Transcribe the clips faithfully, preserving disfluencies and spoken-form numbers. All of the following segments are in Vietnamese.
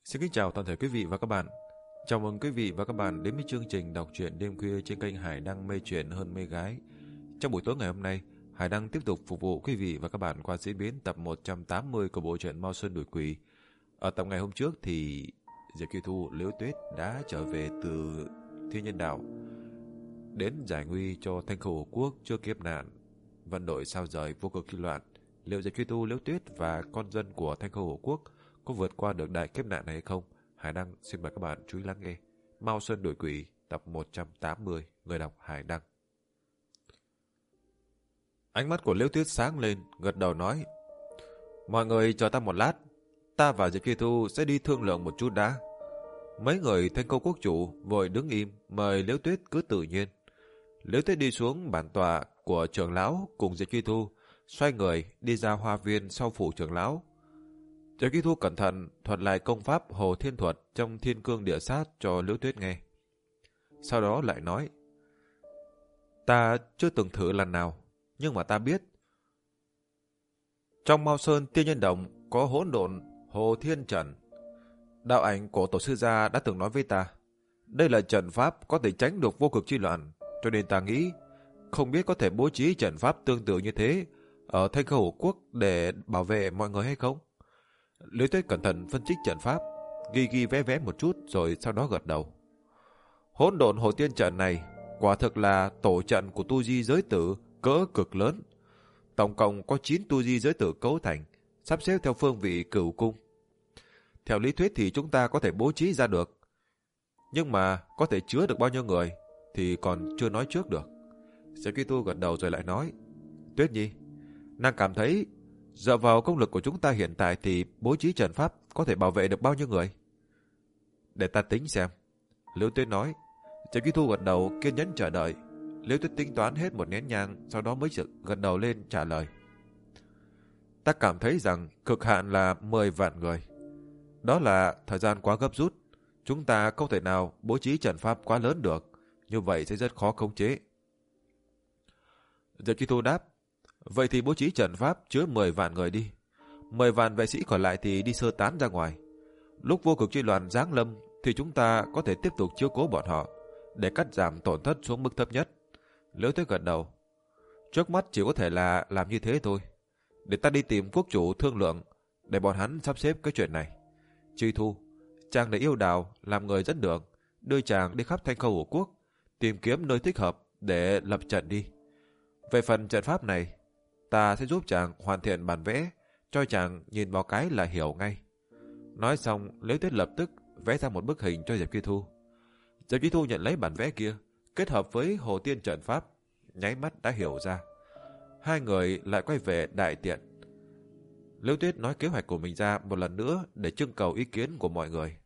Xin kính chào toàn thể quý vị và các bạn. Chào mừng quý vị và các bạn đến với chương trình đọc truyện đêm khuya trên kênh Hải Đăng Mê Chuyện Hơn Mê Gái. Trong buổi tối ngày hôm nay, Hải Đăng tiếp tục phục vụ quý vị và các bạn qua diễn biến tập một trăm tám mươi của bộ truyện Mao Sơn Đuổi Quỷ. Ở tập ngày hôm trước thì Diệp Kỳ Thu, Liễu Tuyết đã trở về từ Thiên Nhân Đạo đến giải nguy cho Thanh Khâu Hổ Quốc trước kiếp nạn vận đội sao rời vô cực chi loạn. Liệu Diệp Kỳ Thu, Liễu Tuyết và con dân của Thanh Khâu Hổ Quốc có vượt qua được đại kiếp nạn này hay không? Hải Đăng xin mời các bạn chú ý lắng nghe Mao Sơn Đuổi Quỷ tập một trăm tám mươi, người đọc Hải Đăng. Ánh mắt của Liễu Tuyết sáng lên, gật đầu nói: mọi người chờ ta một lát, ta và Diệp Kỳ Thu sẽ đi thương lượng một chút đã. Mấy người Thanh Khâu Quốc chủ vội đứng im, mời Liễu Tuyết cứ tự nhiên. Liễu Tuyết đi xuống bản tọa của trưởng lão cùng Diệp Kỳ Thu, xoay người đi ra hoa viên sau phủ trưởng lão. Diệp Kỳ Thu cẩn thận thuật lại công pháp Hồ Thiên Thuật trong Thiên Cương Địa Sát cho Liễu Tuyết nghe. Sau đó lại nói: ta chưa từng thử lần nào, nhưng mà ta biết trong Mao Sơn Tiên Nhân Động có hỗn độn Hồ Thiên Trận. Đạo ảnh của tổ sư gia đã từng nói với ta, đây là trận pháp có thể tránh được vô cực chi loạn, cho nên ta nghĩ không biết có thể bố trí trận pháp tương tự như thế ở Thanh Khâu Hổ Quốc để bảo vệ mọi người hay không. Liễu Tuyết cẩn thận phân tích trận pháp, ghi ghi vẽ vẽ một chút rồi sau đó gật đầu. Hỗn độn Hồ Tiên Trận này quả thực là tổ trận của tu di giới tử cỡ cực lớn. Tổng cộng có chín tu di giới tử cấu thành, sắp xếp theo phương vị cửu cung. Theo lý thuyết thì chúng ta có thể bố trí ra được, nhưng mà có thể chứa được bao nhiêu người thì còn chưa nói trước được. Diệp Kỳ Thu gật đầu rồi lại nói: Tuyết Nhi, nàng cảm thấy dựa vào công lực của chúng ta hiện tại thì bố trí trận pháp có thể bảo vệ được bao nhiêu người? Để ta tính xem. Liễu Tuyết nói. Diệp Kỳ Thu gật đầu kiên nhẫn chờ đợi. Liễu Tuyết tính toán hết một nén nhang, sau đó mới gật đầu lên trả lời: ta cảm thấy rằng cực hạn là mười vạn người. Đó là thời gian quá gấp rút, chúng ta không thể nào bố trí trận pháp quá lớn được, như vậy sẽ rất khó khống chế. Diệp Kỳ Thu đáp: vậy thì bố trí trận pháp chứa mười vạn người đi. mười vạn vệ sĩ còn lại thì đi sơ tán ra ngoài. Lúc vô cực chi loạn giáng lâm thì chúng ta có thể tiếp tục chiếu cố bọn họ để cắt giảm tổn thất xuống mức thấp nhất. Liễu Tuyết gật đầu. Trước mắt chỉ có thể là làm như thế thôi. Để ta đi tìm quốc chủ thương lượng, để bọn hắn sắp xếp cái chuyện này. Truy Thu, chàng để yêu đào làm người dẫn đường, đưa chàng đi khắp Thanh Khâu Hổ Quốc, tìm kiếm nơi thích hợp để lập trận đi. Về phần trận pháp này, ta sẽ giúp chàng hoàn thiện bản vẽ, cho chàng nhìn vào cái là hiểu ngay. Nói xong, Liễu Tuyết lập tức vẽ ra một bức hình cho Diệp Kỳ Thu. Diệp Kỳ Thu nhận lấy bản vẽ kia, kết hợp với Hồ Tiên trận pháp, nháy mắt đã hiểu ra. Hai người lại quay về đại tiện. Liễu Tuyết nói kế hoạch của mình ra một lần nữa để trưng cầu ý kiến của mọi người.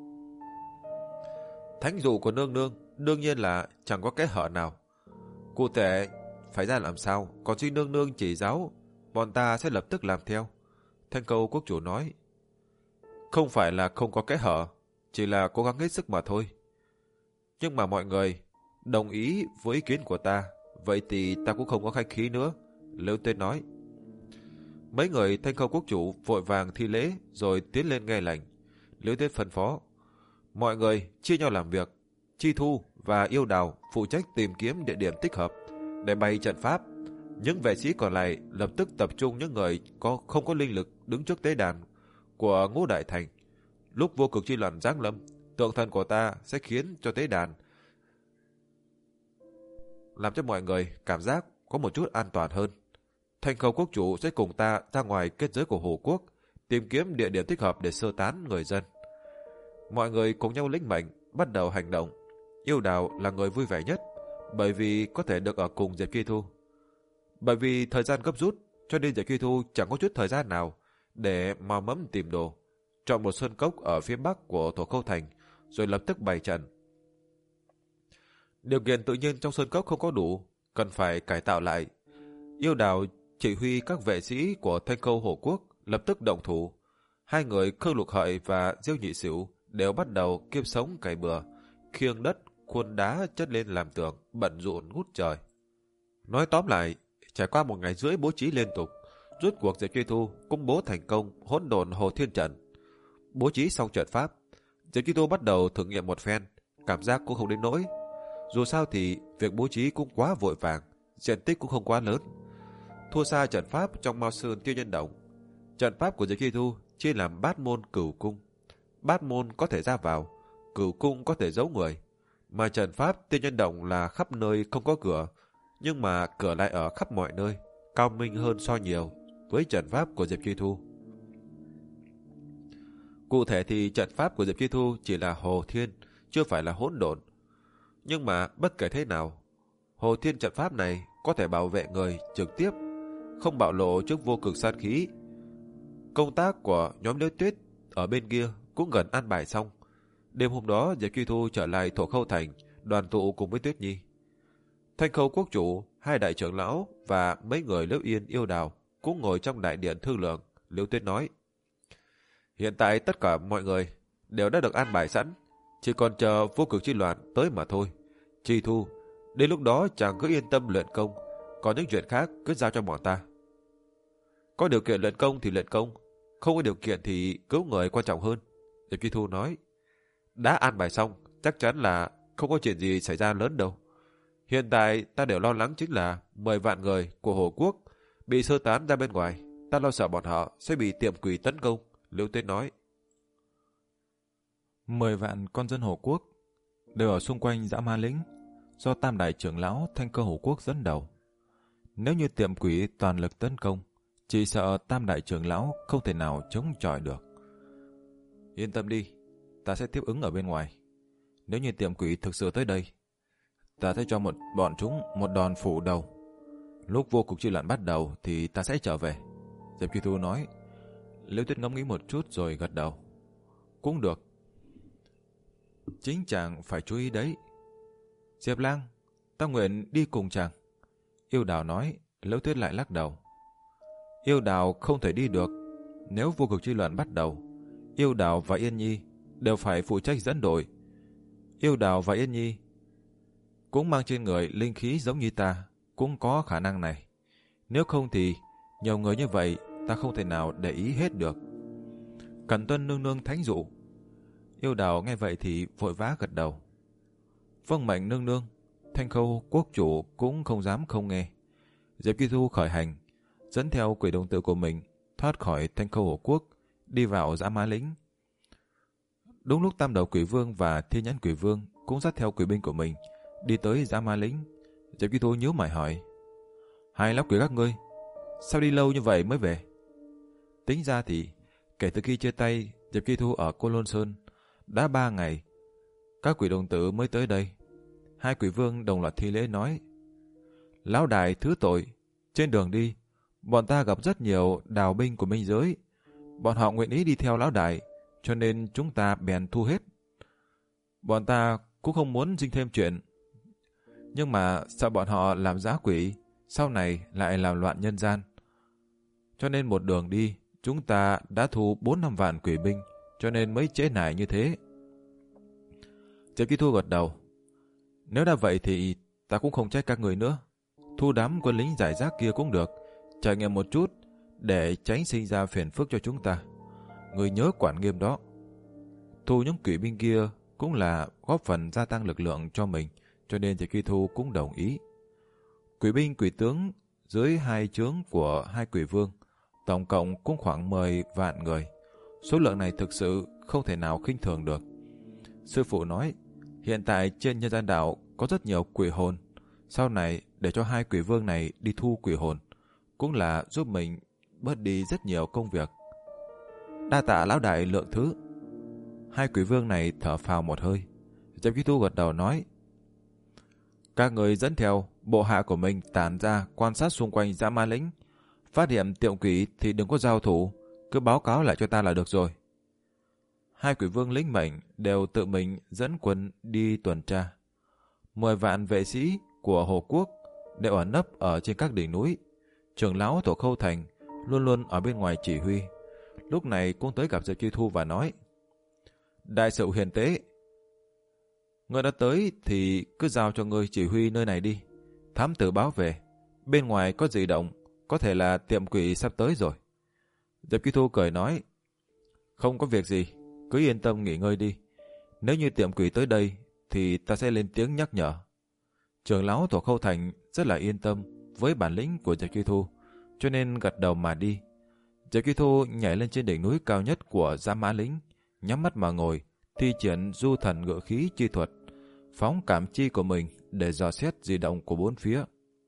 Thánh dụ của nương nương đương nhiên là chẳng có kẽ hở nào. Cụ thể phải ra làm sao, còn suy nương nương chỉ giáo, bọn ta sẽ lập tức làm theo. Thanh Khâu Quốc chủ nói: không phải là không có kẽ hở, chỉ là cố gắng hết sức mà thôi. Nhưng mà mọi người đồng ý với ý kiến của ta, vậy thì ta cũng không có khách khí nữa. Liễu Tuyết nói. Mấy người Thanh Khâu Quốc chủ vội vàng thi lễ rồi tiến lên nghe lệnh. Liễu Tuyết phân phó: mọi người chia nhau làm việc. Chi Thu và Yêu Đào phụ trách tìm kiếm địa điểm thích hợp để bày trận pháp. Những vệ sĩ còn lại lập tức tập trung những người có không có linh lực đứng trước tế đàn của Ngũ Đại Thành. Lúc vô cực chi loạn giáng lâm, tượng thần của ta sẽ khiến cho tế đàn làm cho mọi người cảm giác có một chút an toàn hơn. Thanh Khâu Quốc chủ sẽ cùng ta ra ngoài kết giới của Hồ Quốc, tìm kiếm địa điểm thích hợp để sơ tán người dân. Mọi người cùng nhau lĩnh mệnh, bắt đầu hành động. Yêu Đào là người vui vẻ nhất, bởi vì có thể được ở cùng Diệp Kỳ Thu. Bởi vì thời gian gấp rút, cho nên Diệp Kỳ Thu chẳng có chút thời gian nào để mò mẫm tìm đồ. Chọn một sơn cốc ở phía bắc của Thổ Khâu Thành, rồi lập tức bày trận. Điều kiện tự nhiên trong sơn cốc không có đủ, cần phải cải tạo lại. Yêu Đào chỉ huy các vệ sĩ của Thanh Khâu Hổ Quốc lập tức động thủ. Hai người Khương Lục Hợi và Diêu Nhị Sửu đều bắt đầu kiếp sống cày bừa, khiêng đất, khuôn đá chất lên làm tường, bận rộn ngút trời. Nói tóm lại, trải qua một ngày rưỡi bố trí liên tục, rốt cuộc Diệp Kỳ Thu công bố thành công hỗn độn Hồ Thiên Trận. Bố trí xong trận pháp, Diệp Chi Thu bắt đầu thử nghiệm một phen, cảm giác cũng không đến nỗi. Dù sao thì việc bố trí cũng quá vội vàng, diện tích cũng không quá lớn. Thua xa trận pháp trong Mao Sơn Tiêu Nhân Động. Trận pháp của Diệp Chi Thu chia làm bát môn cửu cung. Bát môn có thể ra vào, cửu cung có thể giấu người. Mà trận pháp Tiêu Nhân Động là khắp nơi không có cửa, nhưng mà cửa lại ở khắp mọi nơi, cao minh hơn so nhiều với trận pháp của Diệp Chi Thu. Cụ thể thì trận pháp của Diệp Chi Thu chỉ là Hồ Thiên, chưa phải là hỗn độn. Nhưng mà bất kể thế nào, Hồ Thiên trận pháp này có thể bảo vệ người trực tiếp, không bạo lộ trước vô cực sát khí. Công tác của nhóm Liễu Tuyết ở bên kia cũng gần an bài xong. Đêm hôm đó, Diệp Chi Thu trở lại Thổ Khâu Thành, đoàn tụ cùng với Tuyết Nhi. Thanh Khâu quốc chủ, hai đại trưởng lão và mấy người Liễu Yên Yêu Đào cũng ngồi trong đại điện thương lượng. Liễu Tuyết nói: hiện tại tất cả mọi người đều đã được an bài sẵn, chỉ còn chờ vô cực chi loạn tới mà thôi. Chi Thu, đến lúc đó chàng cứ yên tâm luyện công, còn những chuyện khác cứ giao cho bọn ta. Có điều kiện luyện công thì luyện công, không có điều kiện thì cứu người quan trọng hơn. Diệp Chi Thu nói: đã an bài xong, chắc chắn là không có chuyện gì xảy ra lớn đâu. Hiện tại ta đều lo lắng chính là mười vạn người của Hồ Quốc bị sơ tán ra bên ngoài, ta lo sợ bọn họ sẽ bị tiệm quỷ tấn công. Liễu Tuyết nói: Mười vạn con dân Hồ Quốc đều ở xung quanh Dã Ma Lĩnh, do tam đại trưởng lão Thanh Cơ Hồ Quốc dẫn đầu. Nếu như tiệm quỷ toàn lực tấn công, chỉ sợ tam đại trưởng lão không thể nào chống chọi được. Yên tâm đi, ta sẽ tiếp ứng ở bên ngoài. Nếu như tiệm quỷ thực sự tới đây, ta sẽ cho một bọn chúng một đòn phủ đầu. Lúc vô cực chi loạn bắt đầu thì ta sẽ trở về. Diệp Chi Thu nói. Liễu Tuyết ngẫm nghĩ một chút rồi gật đầu. Cũng được. Chính chàng phải chú ý đấy. Diệp Lang, ta nguyện đi cùng chàng. Yêu Đào nói. Liễu Tuyết lại lắc đầu. Yêu Đào không thể đi được. Nếu vô cực chi loạn bắt đầu, Yêu Đào và Yên Nhi đều phải phụ trách dẫn đội. Yêu Đào và Yên Nhi cũng mang trên người linh khí giống như ta, cũng có khả năng này. Nếu không thì nhiều người như vậy ta không thể nào để ý hết được. Cẩn tuân nương nương thánh dụ. Yêu Đào nghe vậy thì vội vã gật đầu. Vâng mệnh nương nương. Thanh Khâu quốc chủ cũng không dám không nghe. Diệp Chi Thu khởi hành, dẫn theo quỷ đồng tử của mình thoát khỏi Thanh Khâu Hồ Quốc, đi vào Dã Ma Lĩnh. Đúng lúc Tam Đầu Quỷ Vương và Thiên Nhãn Quỷ Vương cũng dắt theo quỷ binh của mình đi tới Dã Ma Lĩnh. Diệp Chi Thu nhíu mày hỏi: hai lão quỷ các ngươi sao đi lâu như vậy mới về? Tính ra thì kể từ khi chia tay Diệp Chi Thu ở Cô Lôn Sơn đã ba ngày, các quỷ đồng tử mới tới đây. Hai quỷ vương đồng loạt thi lễ nói: lão đại thứ tội, trên đường đi bọn ta gặp rất nhiều đào binh của minh giới, bọn họ nguyện ý đi theo lão đại, cho nên chúng ta bèn thu hết. Bọn ta cũng không muốn sinh thêm chuyện, nhưng mà sợ bọn họ làm dã quỷ, sau này lại làm loạn nhân gian, cho nên một đường đi chúng ta đã thu bốn năm vạn quỷ binh, cho nên mới trễ nải như thế. Diệp Chi Thu gật đầu. Nếu đã vậy thì ta cũng không trách các người nữa. Thu đám quân lính giải rác kia cũng được, trải nghiệm một chút để tránh sinh ra phiền phức cho chúng ta. Người nhớ quản nghiêm đó. Thu những quỷ binh kia cũng là góp phần gia tăng lực lượng cho mình, cho nên Diệp Chi Thu cũng đồng ý. Quỷ binh quỷ tướng dưới hai trướng của hai quỷ vương tổng cộng cũng khoảng mười vạn người. Số lượng này thực sự không thể nào khinh thường được. Sư phụ nói hiện tại trên nhân gian đảo có rất nhiều quỷ hồn, sau này để cho hai quỷ vương này đi thu quỷ hồn cũng là giúp mình bớt đi rất nhiều công việc. Đa tạ lão đại lượng thứ. Hai quỷ vương này thở phào một hơi. Diệp Chi Thu gật đầu nói: các người dẫn theo bộ hạ của mình tản ra quan sát xung quanh Dã Ma Lĩnh, phát hiện tiệm quỷ thì đừng có giao thủ, cứ báo cáo lại cho ta là được rồi. Hai quỷ vương lĩnh mệnh đều tự mình dẫn quân đi tuần tra. Mười vạn vệ sĩ của Hồ Quốc đều ẩn nấp ở trên các đỉnh núi. Trưởng lão Thổ Khâu Thành luôn luôn ở bên ngoài chỉ huy. Lúc này cũng tới gặp Diệp Chi Thu và nói: đại sự hiền tế, ngươi đã tới thì cứ giao cho ngươi chỉ huy nơi này đi. Thám tử báo về, bên ngoài có dị động, có thể là tiệm quỷ sắp tới rồi. Diệp Chi Thu cười nói: không có việc gì, cứ yên tâm nghỉ ngơi đi. Nếu như tiệm quỷ tới đây, thì ta sẽ lên tiếng nhắc nhở. Trưởng lão Tổ Khâu Thành rất là yên tâm với bản lĩnh của Diệp Chi Thu, cho nên gật đầu mà đi. Diệp Chi Thu nhảy lên trên đỉnh núi cao nhất của Dã Mã Lĩnh, nhắm mắt mà ngồi, thi triển du thần ngự khí chi thuật, phóng cảm chi của mình để dò xét di động của bốn phía.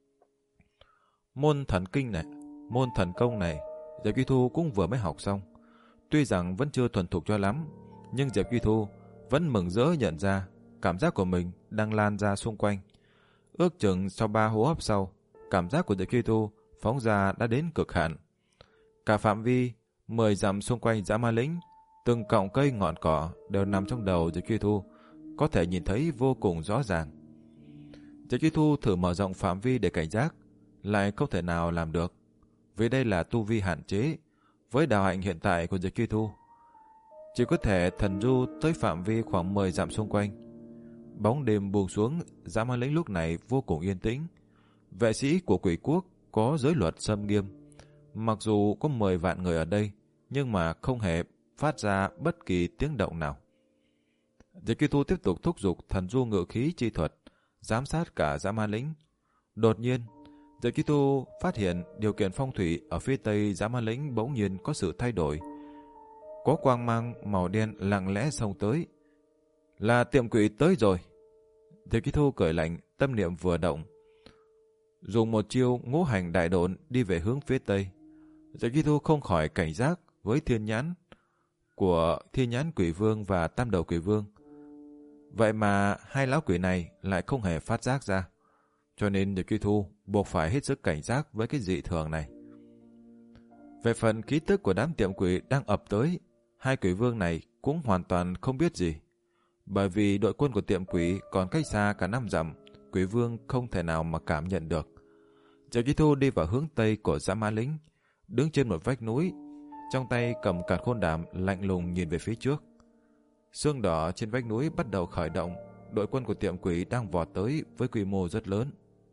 Môn thần kinh này, môn thần công này, Diệp Chi Thu cũng vừa mới học xong. Tuy rằng vẫn chưa thuần thục cho lắm, nhưng Diệp Chi Thu vẫn mừng rỡ nhận ra cảm giác của mình đang lan ra xung quanh. Ước chừng sau ba hô hấp sau, cảm giác của Diệp Chi Thu phóng ra đã đến cực hạn. Cả phạm vi mười dặm xung quanh Dã Ma Lĩnh, từng cọng cây ngọn cỏ đều nằm trong đầu Diệp Chi Thu, có thể nhìn thấy vô cùng rõ ràng. Diệp Chi Thu thử mở rộng phạm vi để cảnh giác, lại không thể nào làm được, vì đây là tu vi hạn chế. Với đạo hạnh hiện tại của Diệp Chi Thu, chỉ có thể thần du tới phạm vi khoảng mười dặm xung quanh. Bóng đêm buông xuống, Dã Ma Lĩnh lúc này vô cùng yên tĩnh. Vệ sĩ của quỷ quốc có giới luật xâm nghiêm. Mặc dù có mười vạn người ở đây, nhưng mà không hề phát ra bất kỳ tiếng động nào. Diệp Chi Thu tiếp tục thúc giục thần du ngự khí chi thuật, giám sát cả Dã Ma Lĩnh. Đột nhiên, Diệp Chi Thu phát hiện điều kiện phong thủy ở phía tây Dã Ma Lĩnh bỗng nhiên có sự thay đổi. Có quang mang màu đen lặng lẽ xông tới. Là tiệm quỷ tới rồi. Diệp Chi Thu cười lạnh, tâm niệm vừa động, dùng một chiêu ngũ hành đại độn đi về hướng phía tây. Diệp Chi Thu không khỏi cảnh giác với thiên nhãn của thiên nhãn quỷ vương và tam đầu quỷ vương. Vậy mà hai lão quỷ này lại không hề phát giác ra, cho nên Diệp Chi Thu buộc phải hết sức cảnh giác với cái dị thường này. Về phần khí tức của đám tiệm quỷ đang ập tới, hai quỷ vương này cũng hoàn toàn không biết gì. Bởi vì đội quân của tiệm quỷ còn cách xa cả năm dặm, quỷ vương không thể nào mà cảm nhận được. Diệp Chi Thu đi vào hướng tây của Dã Ma Lĩnh, đứng trên một vách núi, trong tay cầm càn khôn đàm lạnh lùng nhìn về phía trước. Xương đỏ trên vách núi bắt đầu khởi động, đội quân của tiệm quỷ đang vọt tới với quy mô rất lớn.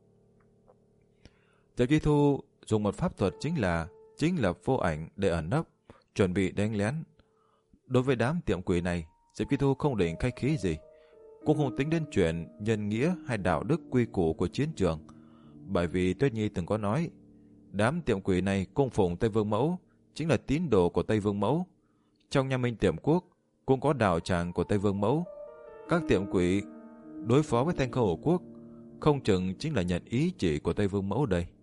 Diệp Chi Thu dùng một pháp thuật chính là chính là vô ảnh để ẩn nấp, chuẩn bị đánh lén. Đối với đám tiệm quỷ này, Diệp Chi Thu không định khách khí gì, cũng không tính đến chuyện nhân nghĩa hay đạo đức quy củ của chiến trường, bởi vì Tuyết Nhi từng có nói, đám tiệm quỷ này cung phụng Tây Vương Mẫu, chính là tín đồ của Tây Vương Mẫu. Trong Nha Minh Tiệm Quốc cũng có đạo tràng của Tây Vương Mẫu. Các tiệm quỷ đối phó với Thanh Khâu Hổ Quốc không chừng chính là nhận ý chỉ của Tây Vương Mẫu đây.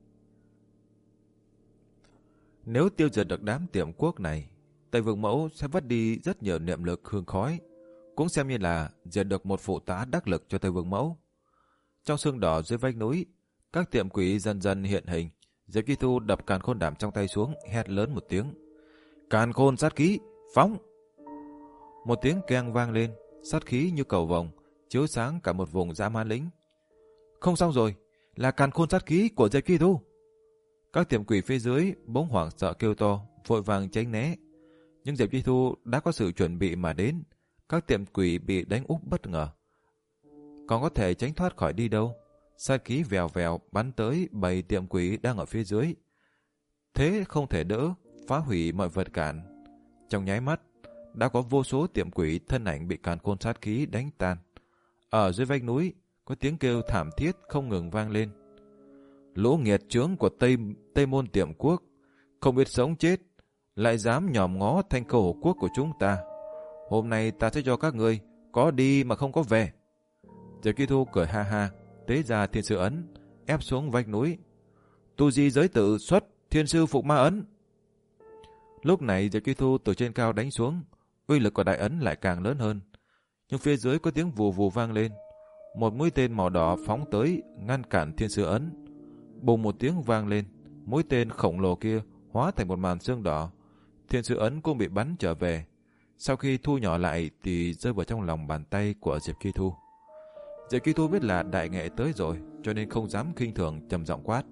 Nếu tiêu diệt được đám tiệm quốc này, Tây Vương Mẫu sẽ vất đi rất nhiều niệm lực hương khói, cũng xem như là diệt được một phụ tá đắc lực cho Tây Vương Mẫu. Trong sương đỏ dưới vách núi, các tiệm quỷ dần dần hiện hình. Diệp Chi Thu đập càn khôn đàm trong tay xuống, hét lớn một tiếng: "Càn khôn sát khí, phóng!" Một tiếng keng vang lên, sát khí như cầu vồng chiếu sáng cả một vùng Dã Ma Lĩnh. Không xong rồi, là càn khôn sát khí của Diệp Chi Thu. Các tiệm quỷ phía dưới bỗng hoảng sợ kêu to, vội vàng tránh né. Nhưng Diệp Chi Thu đã có sự chuẩn bị mà đến, các tiệm quỷ bị đánh úp bất ngờ, còn có thể tránh thoát khỏi đi đâu. Sát khí vèo vèo bắn tới bảy tiệm quỷ đang ở phía dưới, thế không thể đỡ, phá hủy mọi vật cản. Trong nháy mắt, đã có vô số tiệm quỷ thân ảnh bị càn khôn sát khí đánh tan. Ở dưới vách núi, có tiếng kêu thảm thiết không ngừng vang lên. Lũ nghiệt chướng của Tây Tây Môn Tiệm Quốc, không biết sống chết, lại dám nhòm ngó Thanh Khâu Hổ Quốc của chúng ta. Hôm nay ta sẽ cho các ngươi có đi mà không có về. Diệp Chi Thu cười ha ha, tế ra thiên sư ấn, ép xuống vách núi. Tu di giới tự xuất thiên sư phục ma ấn. Lúc này Diệp Chi Thu từ trên cao đánh xuống, uy lực của đại ấn lại càng lớn hơn. Nhưng phía dưới có tiếng vù vù vang lên, một mũi tên màu đỏ phóng tới ngăn cản thiên sư ấn. Bùng một tiếng vang lên, mũi tên khổng lồ kia hóa thành một màn xương đỏ. Thiên sư ấn cũng bị bắn trở về. Sau khi thu nhỏ lại thì rơi vào trong lòng bàn tay của Diệp Chi Thu. Diệp Chi Thu biết là đại nghệ tới rồi, cho nên không dám khinh thường, trầm giọng quát: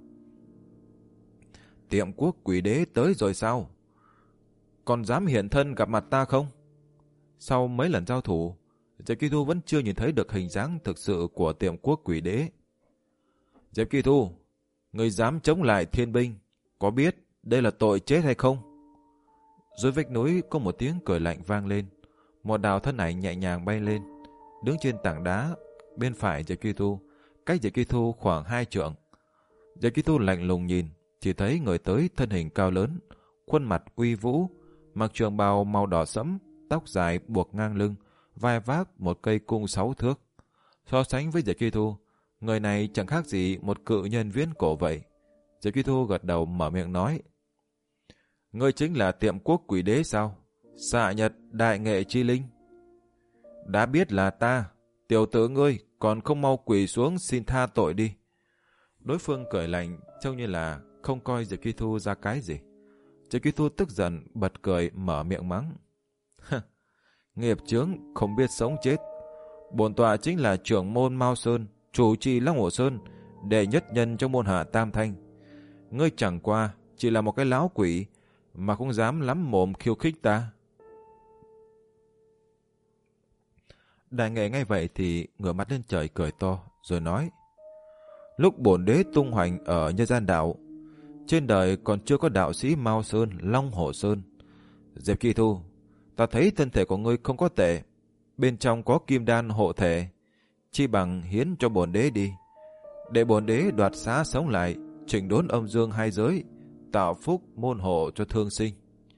Tiệm Quốc quỷ đế tới rồi sao? Còn dám hiện thân gặp mặt ta không? Sau mấy lần giao thủ, Diệp Chi Thu vẫn chưa nhìn thấy được hình dáng thực sự của Tiệm Quốc quỷ đế. Diệp Chi Thu, người dám chống lại thiên binh, có biết đây là tội chết hay không? Dưới vách núi có một tiếng cười lạnh vang lên. Một đạo thân ảnh nhẹ nhàng bay lên, đứng trên tảng đá bên phải Diệp Kỳ Thu, cách Diệp Kỳ Thu khoảng hai trượng. Diệp Kỳ Thu lạnh lùng nhìn, chỉ thấy người tới thân hình cao lớn, khuôn mặt uy vũ, mặc trường bào màu đỏ sẫm, tóc dài buộc ngang lưng, vai vác một cây cung sáu thước. So sánh với Diệp Kỳ Thu, người này chẳng khác gì một cự nhân viễn cổ vậy. Diệp Kỳ Thu gật đầu mở miệng nói: Ngươi chính là Tiệm Quốc Quỷ Đế sao? Xạ Nhật Đại Nghệ Chi Linh. Đã biết là ta, tiểu tử ngươi còn không mau quỳ xuống xin tha tội đi. Đối phương cười lạnh, trông như là không coi Diệp Kỳ Thu ra cái gì. Diệp Kỳ Thu tức giận bật cười mở miệng mắng: Nghiệp chướng không biết sống chết. Bổn tọa chính là trưởng môn Mao Sơn, chủ trì Long Hồ Sơn, đệ nhất nhân trong môn hạ Tam Thanh. Ngươi chẳng qua chỉ là một cái lão quỷ mà không dám lắm mồm khiêu khích ta. Đại Nghệ nghe vậy thì ngửa mặt lên trời cười to, rồi nói: Lúc bổn đế tung hoành ở nhân gian đạo, trên đời còn chưa có đạo sĩ Mao Sơn, Long Hồ Sơn. Diệp Kỳ Thu, ta thấy thân thể của ngươi không có tệ, bên trong có kim đan hộ thể, chi bằng hiến cho bổn đế đi, để bổn đế đoạt xá sống lại, chỉnh đốn âm dương hai giới, tạo phúc môn hộ cho thương sinh.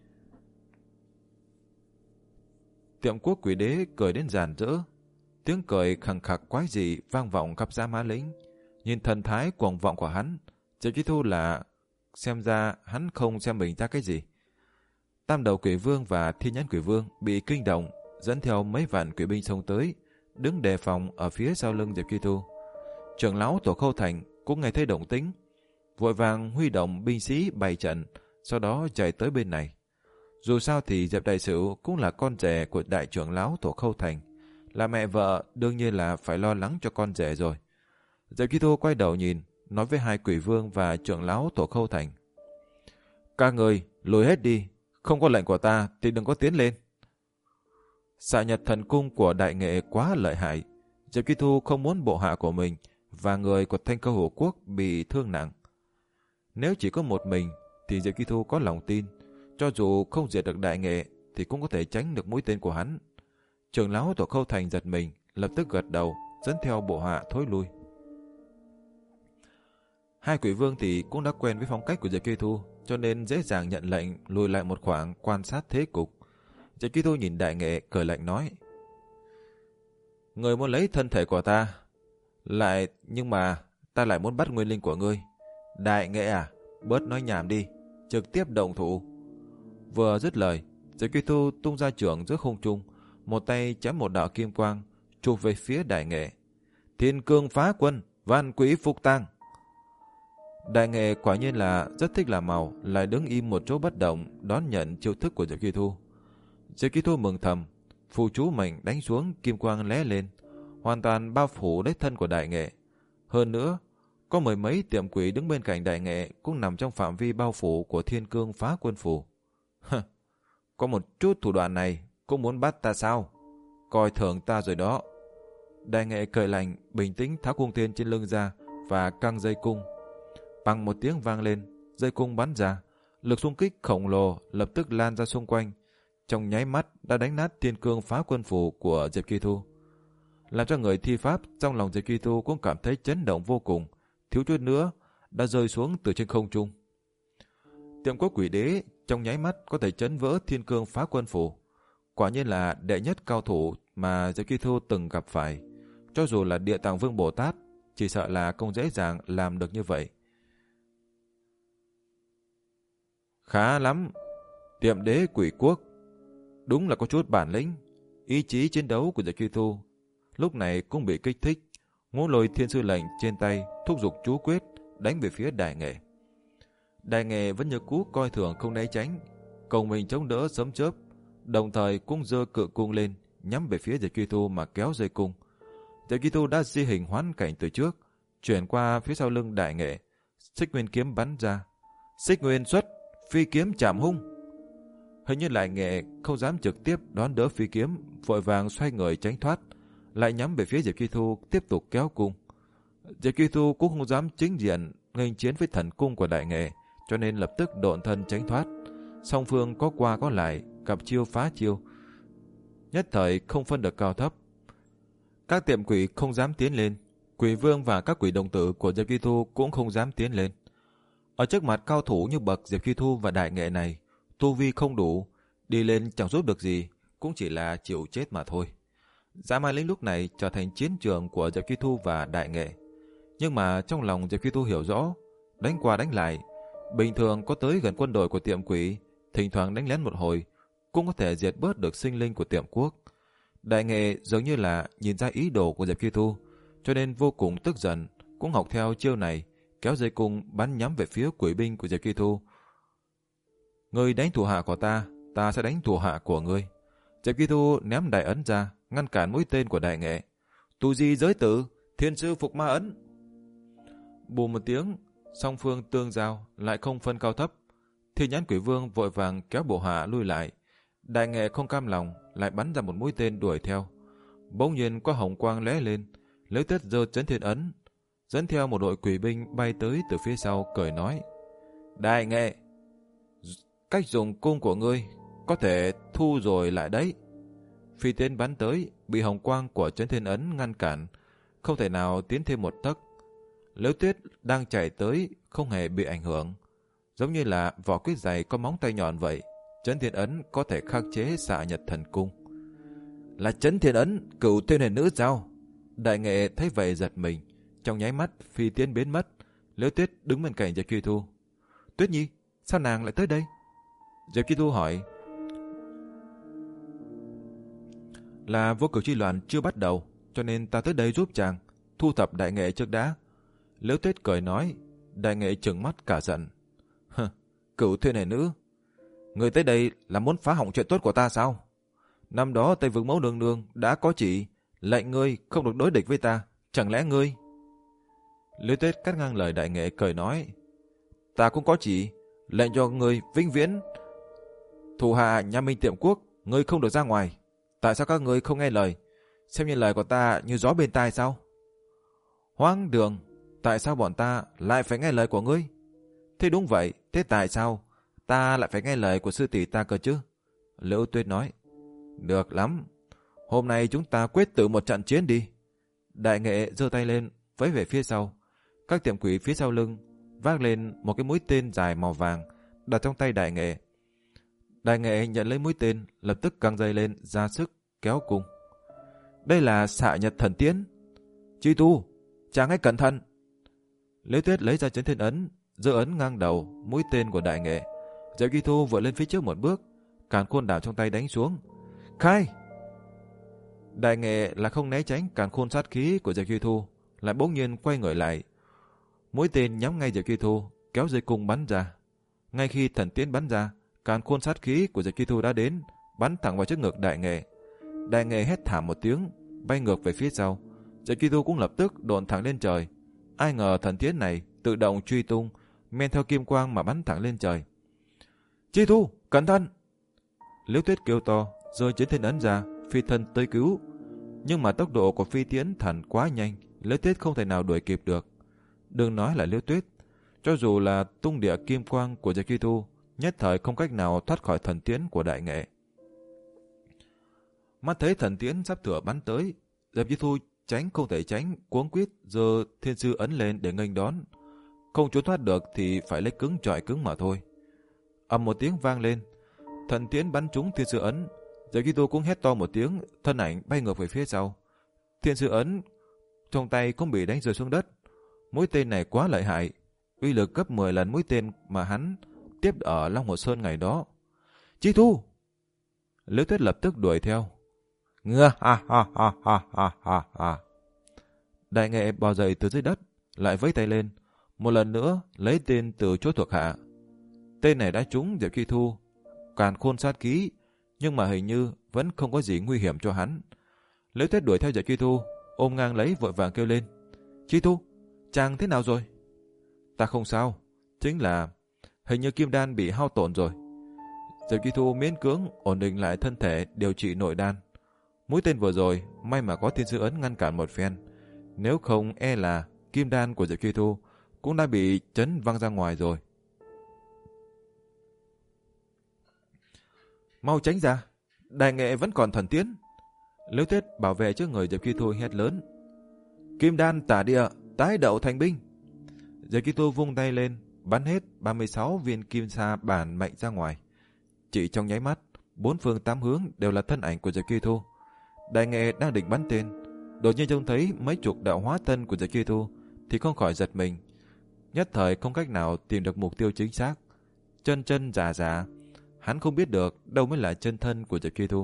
Tiệm Quốc Quỷ Đế cười đến ràn rỡ, tiếng cười khẳng khặc quái dị vang vọng khắp Giã Mã Lĩnh. Nhìn thần thái cuồng vọng của hắn, Diệp Kỳ Thu là xem ra hắn không xem mình ra cái gì. Tam Đầu Quỷ Vương và Thiên Nhãn Quỷ Vương bị kinh động, dẫn theo mấy vạn quỷ binh xông tới, đứng đề phòng ở phía sau lưng Diệp Kỳ Thu. Trưởng lão Tổ Khâu Thành cũng nghe thấy động tĩnh, vội vàng huy động binh sĩ bày trận, sau đó chạy tới bên này. Dù sao thì Diệp Đại Sử cũng là con rể của đại trưởng lão Tổ Khâu Thành, là mẹ vợ, đương nhiên là phải lo lắng cho con rể rồi. Diệp Kỳ Thu quay đầu nhìn, nói với hai quỷ vương và trưởng lão Tổ Khâu Thành: Các người lùi hết đi, không có lệnh của ta thì đừng có tiến lên. Xạ Nhật thần cung của Đại Nghệ quá lợi hại, Diệp Kỳ Thu không muốn bộ hạ của mình và người của Thanh Câu Hổ Quốc bị thương nặng. Nếu chỉ có một mình thì Diệp Kỳ Thu có lòng tin, cho dù không diệt được Đại Nghệ thì cũng có thể tránh được mũi tên của hắn. Trưởng lão Tổ Khâu Thành giật mình, lập tức gật đầu, dẫn theo bộ hạ thối lui. Hai quỷ vương thì cũng đã quen với phong cách của Diệp Kỳ Thu, cho nên dễ dàng nhận lệnh lùi lại một khoảng quan sát thế cục. Diệp Kỳ Thu nhìn Đại Nghệ cười lạnh nói: Người muốn lấy thân thể của ta, lại nhưng mà ta lại muốn bắt nguyên linh của ngươi. Đại Nghệ à, bớt nói nhảm đi, trực tiếp động thủ. Vừa dứt lời, Diệp Kỳ Thu tung ra trưởng giữa không trung, một tay chém một đạo kim quang chụp về phía Đại Nghệ. Thiên cương phá quân, van quỷ phục tang. Đại Nghệ quả nhiên là rất thích làm màu, lại đứng im một chỗ bất động đón nhận chiêu thức của Diệp Kỳ Thu. Diệp Kỳ Thu mừng thầm, phù chú mệnh đánh xuống, kim quang lóe lên, hoàn toàn bao phủ lấy thân của Đại Nghệ. Hơn nữa, có mười mấy tiệm quỷ đứng bên cạnh Đại Nghệ cũng nằm trong phạm vi bao phủ của thiên cương phá quân phù. Có một chút thủ đoạn này cũng muốn bắt ta sao? Coi thường ta rồi đó. Đại Nghệ cười lạnh, bình tĩnh tháo cung tên trên lưng ra và căng dây cung. Bằng một tiếng vang lên, dây cung bắn ra, lực xung kích khổng lồ lập tức lan ra xung quanh, trong nháy mắt đã đánh nát thiên cương phá quân phù của Diệp Kỳ Thu, làm cho người thi pháp trong lòng Diệp Kỳ Thu cũng cảm thấy chấn động vô cùng, thiếu chút nữa đã rơi xuống từ trên không trung. Tiệm Quốc Quỷ Đế trong nháy mắt có thể chấn vỡ thiên cương phá quân phù, quả nhiên là đệ nhất cao thủ mà Diệp Kỳ Thu từng gặp phải. Cho dù là Địa Tạng Vương Bồ Tát, chỉ sợ là không dễ dàng làm được như vậy. Khá lắm, Tiệm Đế Quỷ Quốc đúng là có chút bản lĩnh. Ý chí chiến đấu của Diệp Kỳ Thu lúc này cũng bị kích thích, Ngũ Lôi Thiên Sư lệnh trên tay thúc giục chú quyết đánh về phía Đại Nghệ. Đại Nghệ vẫn như cũ coi thường không né tránh, cầu mình chống đỡ sấm chớp, đồng thời cũng giơ cự cung lên nhắm về phía Diệp Kỳ Thu mà kéo dây cung. Diệp Kỳ Thu đã di hình hoán cảnh từ trước, chuyển qua phía sau lưng Đại Nghệ, Xích Nguyên kiếm bắn ra. Xích Nguyên xuất, phi kiếm chạm hung. Hình như Đại Nghệ không dám trực tiếp đón đỡ phi kiếm, vội vàng xoay người tránh thoát, lại nhắm về phía Diệp Kỳ Thu tiếp tục kéo cung. Diệp Kỳ Thu cũng không dám chính diện nghênh chiến với thần cung của Đại Nghệ, cho nên lập tức độn thân tránh thoát. Song phương có qua có lại, gặp chiêu phá chiêu. nhất thời không phân được cao thấp. Các tiệm quỷ không dám tiến lên, Quỷ Vương và các quỷ đồng tử của Diệp Chi Thu cũng không dám tiến lên. Ở trước mặt cao thủ như bậc Diệp Chi Thu và Đại Nghệ này, tu vi không đủ, đi lên chẳng giúp được gì, cũng chỉ là chịu chết mà thôi. Dã Man Lĩnh lúc này trở thành chiến trường của Diệp Chi Thu và Đại Nghệ. Nhưng mà trong lòng Diệp Chi Thu hiểu rõ, đánh qua đánh lại, bình thường có tới gần quân đội của tiệm quỷ, thỉnh thoảng đánh lén một hồi, cũng có thể diệt bớt được sinh linh của tiệm quốc. Đại Nghệ dường như là nhìn ra ý đồ của Diệp Chi Thu, cho nên vô cùng tức giận, cũng học theo chiêu này, kéo dây cung bắn nhắm về phía quỷ binh của Diệp Chi Thu. Ngươi đánh thủ hạ của ta, ta sẽ đánh thủ hạ của ngươi. Diệp Chi Thu ném đại ấn ra, ngăn cản mũi tên của Đại Nghệ. Tu di giới tử, thiên sư phục ma ấn. Bù một tiếng, song phương tương giao, lại không phân cao thấp. Thì Nhãn Quỷ Vương vội vàng kéo bộ hạ lui lại. Đại Nghệ không cam lòng, lại bắn ra một mũi tên đuổi theo. Bỗng nhiên có hồng quang lóe lên, Liễu Tuyết giơ chấn thiên ấn, dẫn theo một đội quỷ binh bay tới từ phía sau, cười nói: Đại Nghệ, cách dùng cung của ngươi có thể thu rồi lại đấy. Phi tên bắn tới, bị hồng quang của chấn thiên ấn ngăn cản, không thể nào tiến thêm một tấc. Liễu Tuyết đang chạy tới, không hề bị ảnh hưởng, giống như là vỏ quýt dày có móng tay nhọn vậy. Chấn thiên ấn có thể khắc chế xạ nhật thần cung. Là chấn thiên ấn, cửu thiên huyền nữ sao? Đại Nghệ thấy vậy giật mình, trong nháy mắt phi tiến biến mất. Liễu Tuyết đứng bên cạnh Diệp Chi Thu. Tuyết Nhi, sao nàng lại tới đây? Diệp Chi Thu hỏi. Là vô cực chi loạn chưa bắt đầu, cho nên ta tới đây giúp chàng thu thập Đại Nghệ trước đã. Liễu Tuyết cười nói. Đại Nghệ trừng mắt cả giận. Hừ, cửu thiên huyền nữ, người tới đây là muốn phá hỏng chuyện tốt của ta sao? Năm đó Tây Vực Mẫu Nương Nương đã có chỉ lệnh ngươi không được đối địch với ta, chẳng lẽ ngươi? Liễu Tuyết cắt ngang lời Đại Nghệ, cười nói. Ta cũng có chỉ lệnh cho ngươi vĩnh viễn thủ hạ nhà Minh Tiệm Quốc, ngươi không được ra ngoài. Tại sao các ngươi không nghe lời, xem như lời của ta như gió bên tai sao? Hoang đường, tại sao bọn ta lại phải nghe lời của ngươi? Thế đúng vậy, thế tại sao ta lại phải nghe lời của sư tỷ ta cơ chứ? Liễu Tuyết nói. Được lắm, hôm nay chúng ta quyết tử một trận chiến đi. Đại Nghệ giơ tay lên, vẫy về phía sau. Các tiệm quỷ phía sau lưng vác lên một cái mũi tên dài màu vàng, đặt trong tay Đại Nghệ. Đại Nghệ nhận lấy mũi tên, lập tức căng dây lên, ra sức kéo cung. Đây là xạ nhật thần tiễn. Chi Tu, chàng hãy cẩn thận. Liễu Tuyết lấy ra chấn thiên ấn, giơ ấn ngang đầu mũi tên của Đại Nghệ. Diệp Chi Thu vội lên phía trước một bước, càn khôn đảo trong tay đánh xuống. Khai! Đại Nghệ là không né tránh càn khôn sát khí của Diệp Chi Thu, lại bỗng nhiên quay người lại. Mũi tên nhắm ngay Diệp Chi Thu, kéo dây cung bắn ra. Ngay khi thần tiễn bắn ra, càn khôn sát khí của Diệp Chi Thu đã đến, bắn thẳng vào trước ngực Đại Nghệ. Đại Nghệ hét thảm một tiếng, bay ngược về phía sau. Diệp Chi Thu cũng lập tức độn thẳng lên trời. Ai ngờ thần tiễn này tự động truy tung, men theo kim quang mà bắn thẳng lên trời. Chi Thu, cẩn thận! Liễu Tuyết kêu to, rồi chấn thiên ấn ra, phi thân tới cứu. Nhưng mà tốc độ của phi tiễn thần quá nhanh, Liễu Tuyết không thể nào đuổi kịp được. Đừng nói là Liễu Tuyết, cho dù là tung địa kim quang của Diệp Chi Thu, nhất thời không cách nào thoát khỏi thần tiễn của Đại Nghệ. Mắt thấy thần tiễn sắp thửa bắn tới, Diệp Chi Thu tránh không thể tránh, cuống quýt giơ thiên sư ấn lên để nghênh đón. Không trốn thoát được thì phải lấy cứng chọi cứng mà thôi. Ầm một tiếng vang lên, thần tiễn bắn trúng thiên sư ấn. Diệp Chi Thu cũng hét to một tiếng, thân ảnh bay ngược về phía sau. Thiên sư ấn trong tay cũng bị đánh rơi xuống đất. Mũi tên này quá lợi hại, uy lực gấp mười lần mũi tên mà hắn tiếp ở Long Hồ Sơn ngày đó. Chi Thu! Liễu Tuyết lập tức đuổi theo. Ngơ ha ha ha ha ha ha ha. Đại Nghệ bò dậy từ dưới đất, lại vẫy tay lên, một lần nữa lấy tên từ chỗ thuộc hạ. Tên này đã trúng Diệp Chi Thu càn khôn sát khí, nhưng mà hình như vẫn không có gì nguy hiểm cho hắn. Liễu Tuyết đuổi theo Diệp Chi Thu, ôm ngang lấy vội vàng kêu lên. Chi Thu, chàng thế nào rồi? Ta không sao, chính là hình như kim đan bị hao tổn rồi. Diệp Chi Thu miễn cưỡng ổn định lại thân thể, điều trị nội đan. Mũi tên vừa rồi may mà có thiên sư ấn ngăn cản một phen, nếu không e là kim đan của Diệp Chi Thu cũng đã bị chấn văng ra ngoài rồi. Mau tránh ra! Đại nghệ vẫn còn thần tiến. Liễu Tuyết bảo vệ trước người Diệp Kỳ Thu hét lớn. Kim đan tả địa, tái đậu thành binh. Diệp Kỳ Thu vung tay lên, bắn hết ba mươi sáu viên kim sa bản mệnh ra ngoài. Chỉ trong nháy mắt, bốn phương tám hướng đều là thân ảnh của Diệp Kỳ Thu. Đại nghệ đang định bắn tên, đột nhiên trông thấy mấy chục đạo hóa thân của Diệp Kỳ Thu thì không khỏi giật mình. Nhất thời không cách nào tìm được mục tiêu chính xác. Chân chân giả giả, hắn không biết được đâu mới là chân thân của Diệp Kỳ Thu.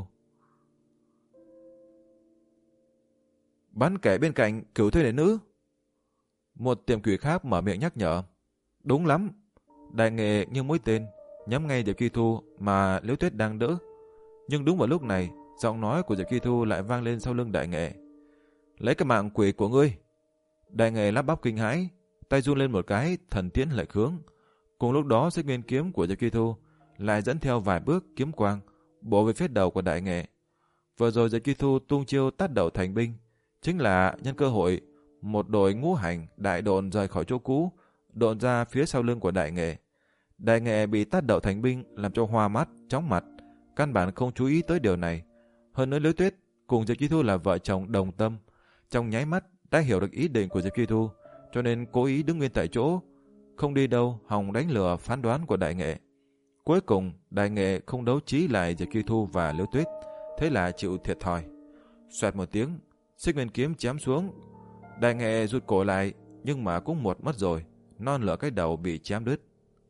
Bắn kẻ bên cạnh cửu thuê đệ nữ. Một tiệm quỷ khác mở miệng nhắc nhở. Đúng lắm. Đại nghệ như mũi tên nhắm ngay Diệp Kỳ Thu mà Liễu Tuyết đang đỡ. Nhưng đúng vào lúc này, giọng nói của Diệp Kỳ Thu lại vang lên sau lưng đại nghệ. Lấy cái mạng quỷ của ngươi. Đại nghệ lắp bắp kinh hãi, tay run lên một cái, thần tiến lệch hướng. Cùng lúc đó, xích nguyên kiếm của Diệp Kỳ Thu lại dẫn theo vài bước kiếm quang bổ về phía đầu của đại nghệ. Vừa rồi Diệp Kỳ Thu tung chiêu tát đậu thành binh, chính là nhân cơ hội một đội ngũ hành đại độn rời khỏi chỗ cũ, độn ra phía sau lưng của đại nghệ. Đại nghệ bị tát đậu thành binh làm cho hoa mắt, chóng mặt, căn bản không chú ý tới điều này. Hơn nữa Liễu Tuyết cùng Diệp Kỳ Thu là vợ chồng đồng tâm, trong nháy mắt đã hiểu được ý định của Diệp Kỳ Thu, cho nên cố ý đứng nguyên tại chỗ, không đi đâu hòng đánh lừa phán đoán của đại nghệ. Cuối cùng đại nghệ không đấu trí lại Diệp Kỳ Thu và Liễu Tuyết, thế là chịu thiệt thòi. Xoẹt một tiếng, xích nguyên kiếm chém xuống. Đại nghệ rụt cổ lại, nhưng mà cũng một mất rồi, non lửa cái đầu bị chém đứt.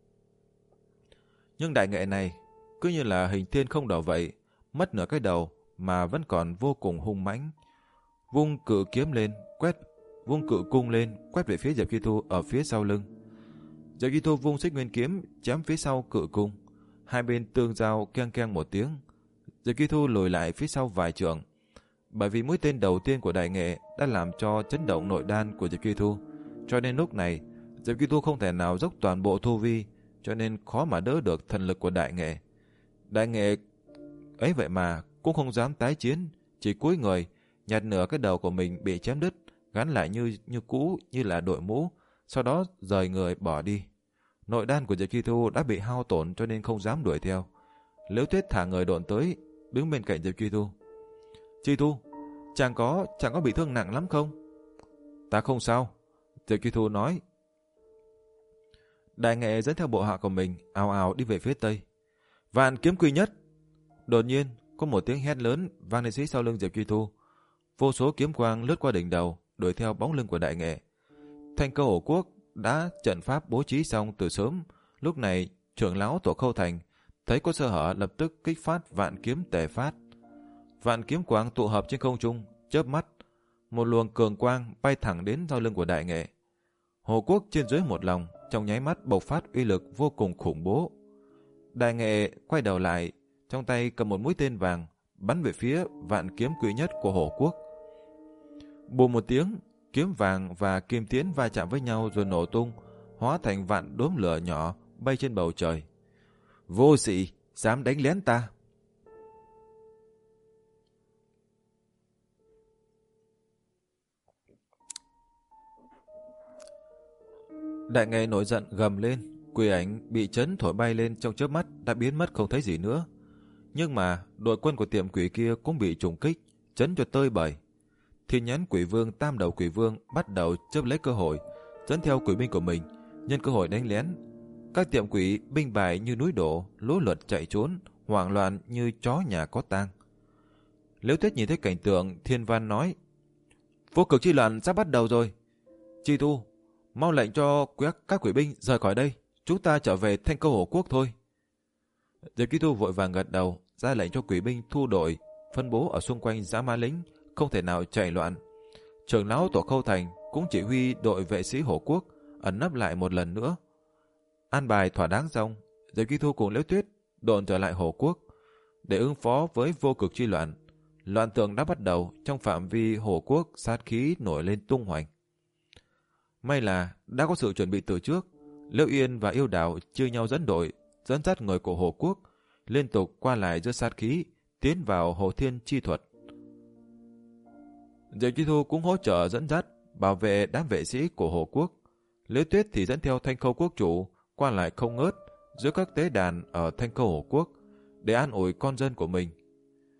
Nhưng đại nghệ này cứ như là hình thiên không đầu vậy, mất nửa cái đầu mà vẫn còn vô cùng hung mãnh. Vung cự kiếm lên, quét, vung cự cung lên, quét về phía Diệp Kỳ Thu ở phía sau lưng. Diệp Kỳ Thu vung xích nguyên kiếm chém phía sau cự cung, hai bên tương giao keng keng một tiếng. Diệp Kỳ Thu lùi lại phía sau vài trượng. Bởi vì mũi tên đầu tiên của đại nghệ đã làm cho chấn động nội đan của Diệp Kỳ Thu, cho nên lúc này Diệp Kỳ Thu không thể nào dốc toàn bộ thu vi, cho nên khó mà đỡ được thần lực của đại nghệ. Đại nghệ ấy vậy mà cũng không dám tái chiến, chỉ cúi người nhặt nửa cái đầu của mình bị chém đứt, gắn lại như như cũ như là đội mũ, sau đó rời người bỏ đi. Nội đan của Diệp Kỳ Thu đã bị hao tổn cho nên không dám đuổi theo. Liễu Tuyết thả người độn tới, đứng bên cạnh Diệp Kỳ Thu. Kỳ Thu, chàng có chàng có bị thương nặng lắm không? Ta không sao, Diệp Kỳ Thu nói. Đại nghệ dẫn theo bộ hạ của mình ào ào đi về phía tây. Vạn kiếm quy nhất. Đột nhiên có một tiếng hét lớn vang lên phía sau lưng Diệp Kỳ Thu. Vô số kiếm quang lướt qua đỉnh đầu, đuổi theo bóng lưng của đại nghệ. Thanh Câu Hổ Quốc đã trận pháp bố trí xong từ sớm. Lúc này trưởng lão Tổ Khâu Thành thấy có sơ hở lập tức kích phát vạn kiếm tề phát. Vạn kiếm quang tụ hợp trên không trung, chớp mắt, một luồng cường quang bay thẳng đến sau lưng của đại nghệ. Hồ Quốc trên dưới một lòng, trong nháy mắt bộc phát uy lực vô cùng khủng bố. Đại nghệ quay đầu lại, trong tay cầm một mũi tên vàng, bắn về phía vạn kiếm quý nhất của Hồ Quốc. Bùm một tiếng, kiếm vàng và kim tiến va chạm với nhau rồi nổ tung, hóa thành vạn đốm lửa nhỏ bay trên bầu trời. Vô sỉ, dám đánh lén ta! Đại nghệ nổi giận gầm lên, quỷ ảnh bị chấn thổi bay lên trong chớp mắt đã biến mất không thấy gì nữa. Nhưng mà đội quân của tiệm quỷ kia cũng bị trùng kích, chấn cho tơi bời. Thiên nhãn quỷ vương tam đầu quỷ vương bắt đầu chớp lấy cơ hội, dẫn theo quỷ binh của mình, nhân cơ hội đánh lén. Các tiệm quỷ binh bài như núi đổ, lũ lượt chạy trốn, hoảng loạn như chó nhà có tang. Liễu Tuyết nhìn thấy cảnh tượng, thiên văn nói: Vô cực chi loạn sắp bắt đầu rồi. Chi Thu, mau lệnh cho các quỷ binh rời khỏi đây, chúng ta trở về Thanh Câu Hổ Quốc thôi. Diệp Kỳ Thu vội vàng gật đầu, ra lệnh cho quỷ binh thu đội, phân bố ở xung quanh Dã Ma Lĩnh, không thể nào chạy loạn. Trưởng lão Tổ Khâu Thành cũng chỉ huy đội vệ sĩ Hổ Quốc ẩn nấp lại một lần nữa. An bài thỏa đáng xong, Diệp Kỳ Thu cùng Liễu Tuyết độn trở lại Hổ Quốc để ứng phó với vô cực chi loạn. Loạn tượng đã bắt đầu trong phạm vi Hổ Quốc, sát khí nổi lên tung hoành. May là đã có sự chuẩn bị từ trước. Liễu Yên và Yêu Đào chia nhau dẫn đội, dẫn dắt người của Hổ Quốc liên tục qua lại giữa sát khí, tiến vào Hồ Thiên chi thuật. Diệp Kỳ Thu cũng hỗ trợ dẫn dắt, bảo vệ đám vệ sĩ của Hổ Quốc. Liễu Tuyết thì dẫn theo Thanh Khâu Quốc chủ qua lại không ngớt giữa các tế đàn ở Thanh Khâu Hổ Quốc để an ủi con dân của mình.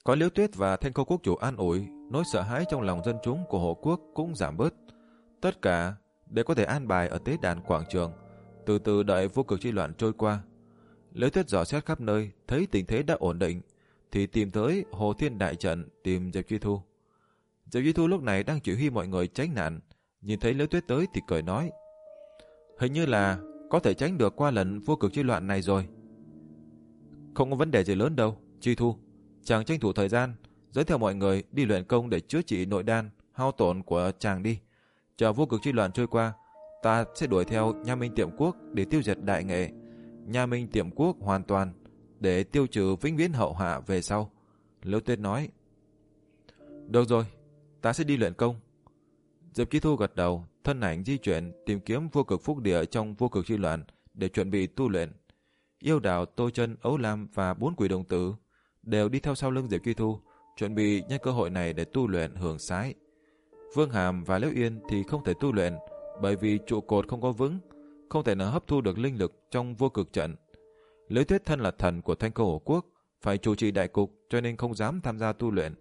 Có Liễu Tuyết và Thanh Khâu quốc chủ an ủi, nỗi sợ hãi trong lòng dân chúng của Hồ Quốc cũng giảm bớt. Tất cả để có thể an bài ở tế đàn quảng trường, từ từ đợi vô cực chi loạn trôi qua. Liễu Tuyết dò xét khắp nơi, thấy tình thế đã ổn định, thì tìm tới Hồ Thiên Đại Trận tìm Diệp Chi Thu. Diệp Chi Thu lúc này đang chỉ huy mọi người tránh nạn, nhìn thấy Liễu Tuyết tới thì cười nói: hình như là có thể tránh được qua lần vô cực chi loạn này rồi. Không có vấn đề gì lớn đâu, Chi Thu. Chàng tranh thủ thời gian, dẫn theo mọi người đi luyện công để chữa trị nội đan, hao tổn của chàng đi. Chờ vô cực chi loạn trôi qua, ta sẽ đuổi theo Nha Minh Tiệm Quốc để tiêu diệt đại nghệ. Nha Minh Tiệm Quốc hoàn toàn, để tiêu trừ vĩnh viễn hậu hạ về sau. Liễu Tuyết nói: được rồi, ta sẽ đi luyện công. Diệp Chi Thu gật đầu, thân ảnh di chuyển tìm kiếm vô cực phúc địa trong vô cực chi loạn để chuẩn bị tu luyện. Yêu Đào, Tô Chân, Ấu Lam và bốn quỷ đồng tử đều đi theo sau lưng Diệp Chi Thu, chuẩn bị nhân cơ hội này để tu luyện hưởng sái. Vương Hàm và Liễu Yên thì không thể tu luyện, bởi vì trụ cột không có vững, không thể nào hấp thu được linh lực trong vô cực trận. Liễu Tuyết thân là thần của Thanh Khâu Hổ Quốc, phải chủ trì đại cục, cho nên không dám tham gia tu luyện.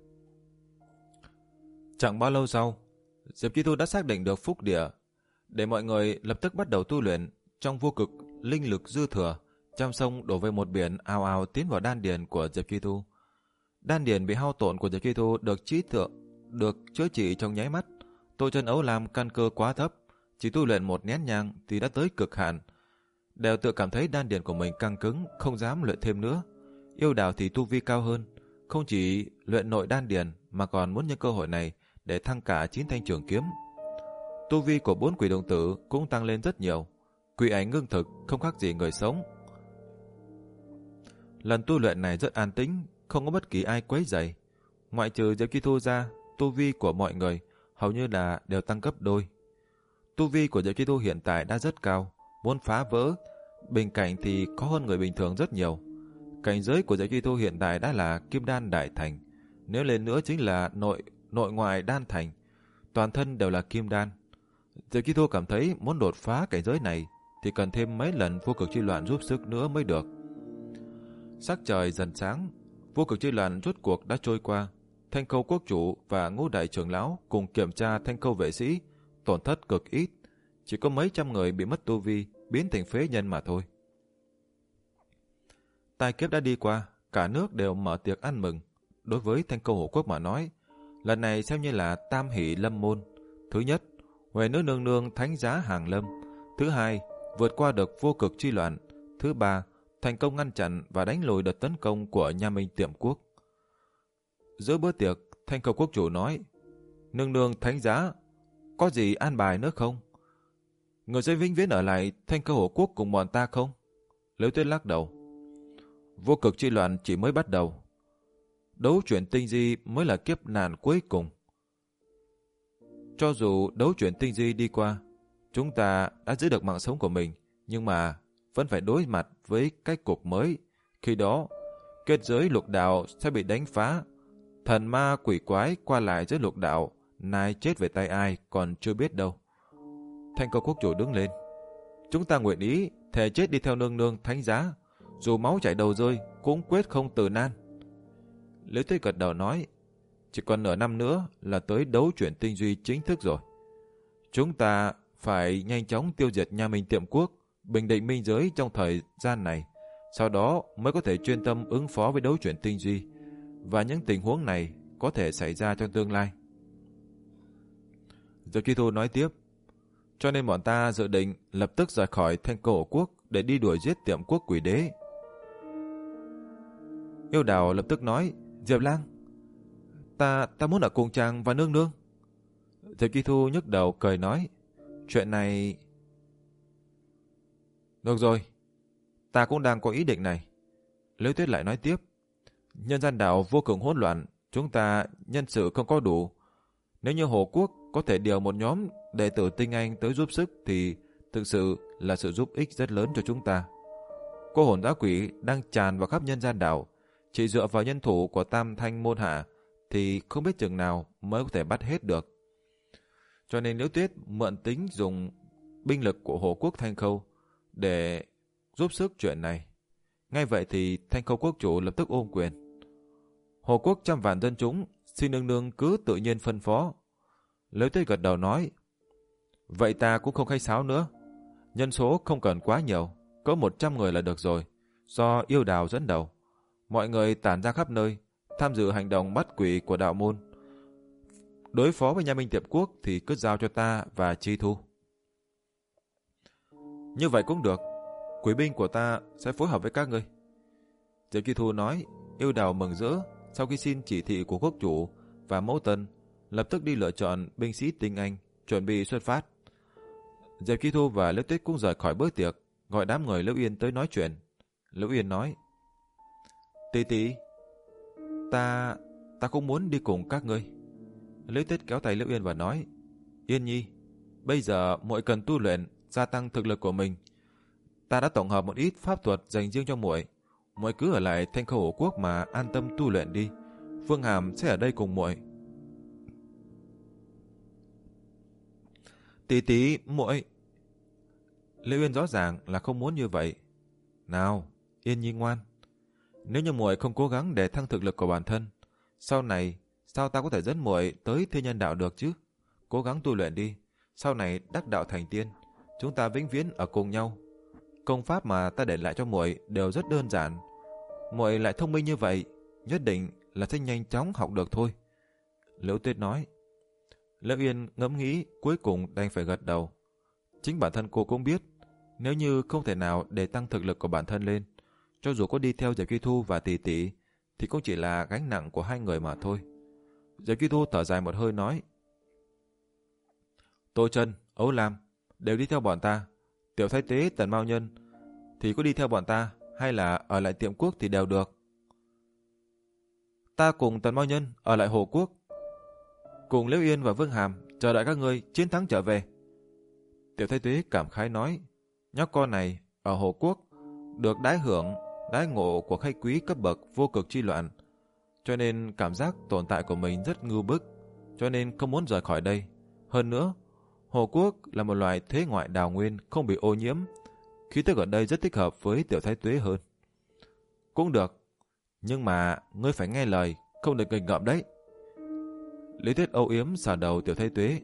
Chẳng bao lâu sau, Diệp Chi Thu đã xác định được phúc địa, để mọi người lập tức bắt đầu tu luyện. Trong vô cực, linh lực dư thừa, trăm sông đổ về một biển, ào ào tiến vào đan điền của Diệp Chi Thu. Đan điền bị hao tổn của Diệp Chi Thu được trí thượng, được chữa trị trong nháy mắt. Tô Chân, Ấu Lam căn cơ quá thấp, chỉ tu luyện một nén nhang thì đã tới cực hạn, đều tự cảm thấy đan điền của mình căng cứng, không dám luyện thêm nữa. Yêu Đào thì tu vi cao hơn, không chỉ luyện nội đan điền mà còn muốn nhân cơ hội này để thăng cả chín thanh trường kiếm. Tu vi của bốn quỷ đồng tử cũng tăng lên rất nhiều, quỷ ảnh ngưng thực, không khác gì người sống. Lần tu luyện này rất an tĩnh, không có bất kỳ ai quấy rầy. Ngoại trừ Diệp Chi Thu ra, tu vi của mọi người hầu như là đều tăng cấp đôi. Tu vi của Diệp Chi Thu hiện tại đã rất cao, muốn phá vỡ bình cảnh thì khó hơn người bình thường rất nhiều. Cảnh giới của Diệp Chi Thu hiện tại đã là Kim Đan Đại Thành, nếu lên nữa chính là nội nội ngoại đan thành, toàn thân đều là kim đan. Diệp Chi Thu cảm thấy muốn đột phá cảnh giới này thì cần thêm mấy lần vô cực chi loạn giúp sức nữa mới được. Sắc trời dần sáng, vô cực chi loạn rốt cuộc đã trôi qua. Thanh Khâu quốc chủ và Ngũ đại trưởng lão cùng kiểm tra Thanh Khâu vệ sĩ, tổn thất cực ít, chỉ có mấy trăm người bị mất tu vi, biến thành phế nhân mà thôi. Tai kiếp đã đi qua, cả nước đều mở tiệc ăn mừng. Đối với Thanh Khâu Hổ Quốc mà nói, lần này xem như là tam hỷ lâm môn. Thứ nhất, Huệ nữ nương nương thánh giá hàng lâm. Thứ hai, vượt qua được vô cực chi loạn. Thứ ba, thành công ngăn chặn và đánh lùi đợt tấn công của Nha Minh Tiệm Quốc. Giữa bữa tiệc, Thanh Khâu quốc chủ nói: nương nương thánh giá, có gì an bài nữa không? Người sẽ vĩnh viễn ở lại Thanh Khâu Hổ Quốc cùng bọn ta không? Liễu Tuyết lắc đầu: vô cực chi loạn chỉ mới bắt đầu, đấu chuyển tinh di mới là kiếp nạn cuối cùng. Cho dù đấu chuyển tinh di đi qua, chúng ta đã giữ được mạng sống của mình, nhưng mà vẫn phải đối mặt với cách cục mới. Khi đó, kết giới lục đạo sẽ bị đánh phá, thần ma quỷ quái qua lại giữa lục đạo, nay chết về tay ai còn chưa biết đâu. Thanh Khâu quốc chủ đứng lên: chúng ta nguyện ý thề chết đi theo nương nương thánh giá, dù máu chảy đầu rơi cũng quyết không từ nan. Liễu Tuyết gật đầu nói: chỉ còn nửa năm nữa là tới đấu chuyển tinh duy chính thức rồi. Chúng ta phải nhanh chóng tiêu diệt Nha Minh Tiệm Quốc, bình định minh giới trong thời gian này, sau đó mới có thể chuyên tâm ứng phó với đấu chuyển tinh duy, và những tình huống này có thể xảy ra trong tương lai. Diệp Chi Thu nói tiếp: cho nên bọn ta dự định lập tức rời khỏi Thanh Khâu Hổ Quốc để đi đuổi giết Tiệm Quốc quỷ đế. Yêu Đào lập tức nói: Diệp Lang, ta ta muốn ở cùng chàng và nương nương. Diệp Chi Thu nhức đầu cười nói: chuyện này... Được rồi, ta cũng đang có ý định này. Liễu Tuyết lại nói tiếp: nhân gian đảo vô cùng hỗn loạn, chúng ta nhân sự không có đủ. Nếu như Hồ Quốc có thể điều một nhóm đệ tử tinh anh tới giúp sức thì thực sự là sự giúp ích rất lớn cho chúng ta. Cô hồn dã quỷ đang tràn vào khắp nhân gian đảo, chỉ dựa vào nhân thủ của Tam Thanh môn hạ thì không biết chừng nào mới có thể bắt hết được. Cho nên Liễu Tuyết mượn tính dùng binh lực của Hồ Quốc Thanh Khâu để giúp sức chuyện này. Ngay vậy thì Thanh Khâu quốc chủ lập tức ôm quyền: Hồ quốc trăm vạn dân chúng, xin nương nương cứ tự nhiên phân phó. Liễu Tuyết gật đầu nói, vậy ta cũng không khách sáo nữa. Nhân số không cần quá nhiều, có một trăm người là được rồi, do Yêu Đào dẫn đầu. Mọi người tản ra khắp nơi, tham dự hành động bắt quỷ của đạo môn. Đối phó với Nha Minh Tiệp Quốc thì cứ giao cho ta và Chi Thu. Như vậy cũng được, quỷ binh của ta sẽ phối hợp với các ngươi. Diệp Chi Thu nói. Yêu Đào mừng rỡ, sau khi xin chỉ thị của quốc chủ và mẫu tân, lập tức đi lựa chọn binh sĩ tinh anh, chuẩn bị xuất phát. Diệp Chi Thu và Liễu Tuyết cũng rời khỏi bữa tiệc, gọi đám người Liễu Yên tới nói chuyện. Liễu Yên nói, tỷ tỷ, ta ta cũng muốn đi cùng các ngươi. Liễu Tuyết kéo tay Liễu Yên và nói, Yên nhi, bây giờ muội cần tu luyện, gia tăng thực lực của mình. Ta đã tổng hợp một ít pháp thuật dành riêng cho muội. Muội cứ ở lại Thanh Khâu Hổ Quốc mà an tâm tu luyện đi. Phương Hàm sẽ ở đây cùng muội. Tỷ tỷ, muội. Liễu Yên rõ ràng là không muốn như vậy. Nào, Yên nhi ngoan. Nếu như muội không cố gắng để thăng thực lực của bản thân, sau này sao ta có thể dẫn muội tới Thiên Nhân Đạo được chứ? Cố gắng tu luyện đi. Sau này đắc đạo thành tiên, chúng ta vĩnh viễn ở cùng nhau. Công pháp mà ta để lại cho muội đều rất đơn giản. Muội lại thông minh như vậy, nhất định là sẽ nhanh chóng học được thôi. Liễu Tuyết nói. Liễu Yên ngẫm nghĩ, cuối cùng đành phải gật đầu. Chính bản thân cô cũng biết, nếu như không thể nào để tăng thực lực của bản thân lên, cho dù có đi theo Diệp Chi Thu và tỷ tỷ, thì cũng chỉ là gánh nặng của hai người mà thôi. Diệp Chi Thu thở dài một hơi nói, Tô Chân, Ấu Lam đều đi theo bọn ta. Tiểu Thái Tế, Tần Mao Nhân thì có đi theo bọn ta, hay là ở lại Tiệm Quốc thì đều được. Ta cùng Tần Mao Nhân ở lại Hồ Quốc, cùng Liễu Yên và Vương Hàm chờ đợi các ngươi chiến thắng trở về. Tiểu Thái Tế cảm khái nói, nhóc con này ở Hồ Quốc được đãi hưởng đãi ngộ của khách quý cấp bậc vô cực chi loạn, cho nên cảm giác tồn tại của mình rất ngưu bức, cho nên không muốn rời khỏi đây. Hơn nữa, Hồ Quốc là một loại thế ngoại đào nguyên không bị ô nhiễm, khí tức ở đây rất thích hợp với Tiểu Thái Tuế hơn. Cũng được, nhưng mà ngươi phải nghe lời, không được nghịch ngợm đấy. Lý Tuyết âu yếm xả đầu Tiểu Thái Tuế.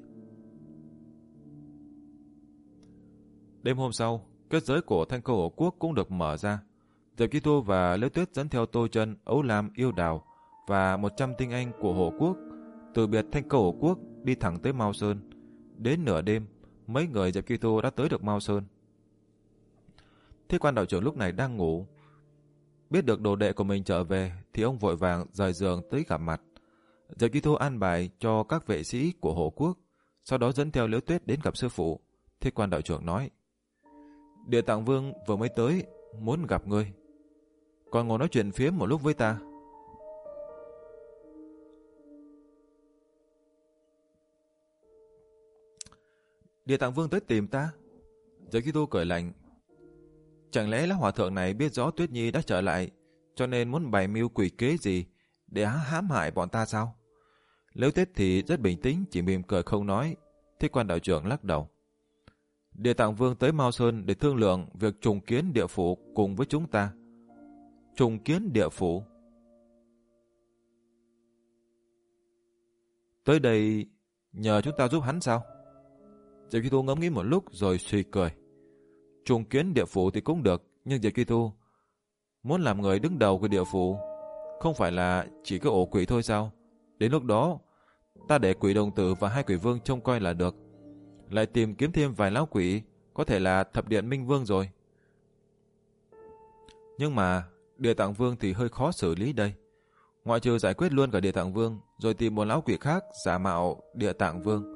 Đêm hôm sau, kết giới của Thanh Khâu Hổ Quốc cũng được mở ra. Diệp Chi Thu và Liễu Tuyết dẫn theo Tô Chân, Ấu Lam, Yêu Đào và một trăm tinh anh của Hổ Quốc từ biệt Thanh Khâu Hổ Quốc đi thẳng tới Mao Sơn. Đến nửa đêm, mấy người Diệp Chi Thu đã tới được Mao Sơn. Thiết Quan đạo trưởng lúc này đang ngủ. Biết được đồ đệ của mình trở về thì ông vội vàng rời giường tới gặp mặt. Diệp Chi Thu an bài cho các vệ sĩ của Hổ Quốc, sau đó dẫn theo Liễu Tuyết đến gặp sư phụ. Thiết Quan đạo trưởng nói, Địa Tạng Vương vừa mới tới, muốn gặp ngươi. Còn ngồi nói chuyện phiếm một lúc với ta. Địa Tạng Vương tới tìm ta? Diệp Chi Thu cười lạnh. Chẳng lẽ lão hòa thượng này biết rõ Tuyết Nhi đã trở lại, cho nên muốn bày mưu quỷ kế gì để hãm hại bọn ta sao? Liễu Tuyết thì rất bình tĩnh, chỉ mỉm cười không nói. Thiết Quan đạo trưởng lắc đầu. Địa Tạng Vương tới Mao Sơn để thương lượng việc trùng kiến địa phủ cùng với chúng ta. Trùng kiến địa phủ? Tới đây nhờ chúng ta giúp hắn sao? Diệp Chi Thu ngẫm nghĩ một lúc rồi suy cười. Trùng kiến địa phủ thì cũng được, nhưng Diệp Chi Thu muốn làm người đứng đầu của địa phủ, không phải là chỉ có ổ quỷ thôi sao? Đến lúc đó, ta để quỷ đồng tử và hai quỷ vương trông coi là được. Lại tìm kiếm thêm vài lão quỷ, có thể là thập điện minh vương rồi. Nhưng mà Địa Tạng Vương thì hơi khó xử lý đây. Ngoại trừ giải quyết luôn cả Địa Tạng Vương, rồi tìm một lão quỷ khác giả mạo Địa Tạng Vương,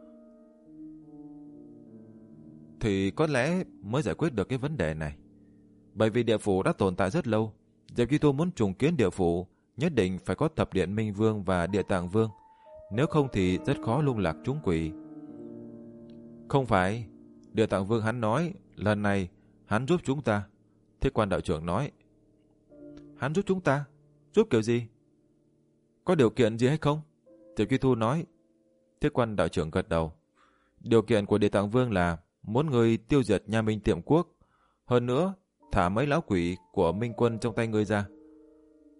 thì có lẽ mới giải quyết được cái vấn đề này. Bởi vì địa phủ đã tồn tại rất lâu, Diệp Chi Thu muốn trùng kiến địa phủ, nhất định phải có thập điện minh vương và Địa Tạng Vương, nếu không thì rất khó lung lạc chúng quỷ. Không phải, Địa Tạng Vương hắn nói lần này hắn giúp chúng ta. Thiết Quan đạo trưởng nói. Hắn giúp chúng ta? Giúp kiểu gì? Có điều kiện gì hay không? Diệp Chi Thu nói. Thiết Quan đạo trưởng gật đầu. Điều kiện của Địa Tạng Vương là muốn người tiêu diệt Nha Minh Tiệm Quốc, hơn nữa thả mấy lão quỷ của Minh Quân trong tay người ra.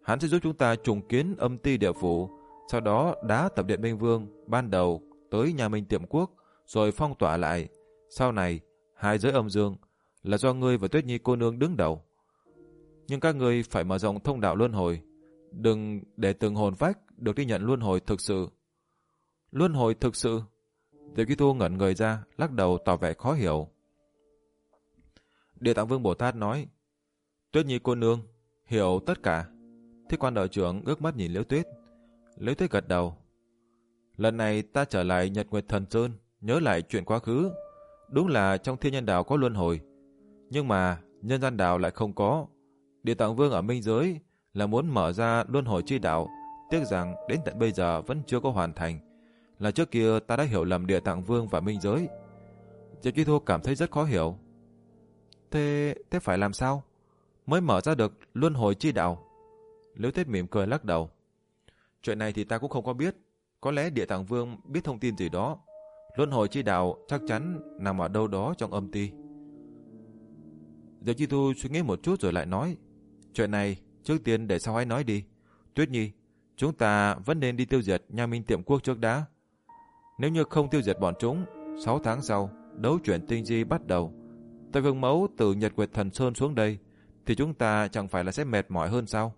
Hắn sẽ giúp chúng ta trùng kiến âm ti địa phủ, sau đó đá tập điện Minh Vương ban đầu tới nhà Minh Tiệm Quốc, rồi phong tỏa lại. Sau này, hai giới âm dương là do ngươi và Tuyết Nhi cô nương đứng đầu. Nhưng các ngươi phải mở rộng thông đạo luân hồi, đừng để từng hồn phách được đi nhận luân hồi thực sự. Luân hồi thực sự? Diệp Kỳ Thu ngẩn người ra, lắc đầu tỏ vẻ khó hiểu. Địa Tạng Vương Bồ Tát nói, Tuyết Nhi cô nương hiểu tất cả. Thích Quan đạo trưởng ước mắt nhìn Liễu Tuyết. Liễu Tuyết gật đầu. Lần này ta trở lại Nhật Nguyệt Thần Sơn, nhớ lại chuyện quá khứ. Đúng là trong thiên nhân đạo có luân hồi, nhưng mà nhân gian đạo lại không có. Địa Tạng Vương ở minh giới là muốn mở ra luân hồi chi đạo, tiếc rằng đến tận bây giờ vẫn chưa có hoàn thành. Là trước kia ta đã hiểu lầm Địa Tạng Vương và minh giới. Diệp Kỳ Thu cảm thấy rất khó hiểu. Thế, thế phải làm sao mới mở ra được luân hồi chi đạo? Liễu Tuyết mỉm cười lắc đầu. Chuyện này thì ta cũng không có biết. Có lẽ Địa Tạng Vương biết thông tin gì đó. Luân hồi chi đạo chắc chắn nằm ở đâu đó trong âm ti. Diệp Chi Thu suy nghĩ một chút rồi lại nói, chuyện này trước tiên để sau hãy nói đi. Tuyết Nhi, chúng ta vẫn nên đi tiêu diệt nhà Minh Tiệm Quốc trước đã. Nếu như không tiêu diệt bọn chúng, sáu tháng sau đấu chuyển tinh di bắt đầu. Ta gương mẫu từ Nhật Nguyệt Thần Sơn xuống đây, thì chúng ta chẳng phải là sẽ mệt mỏi hơn sao?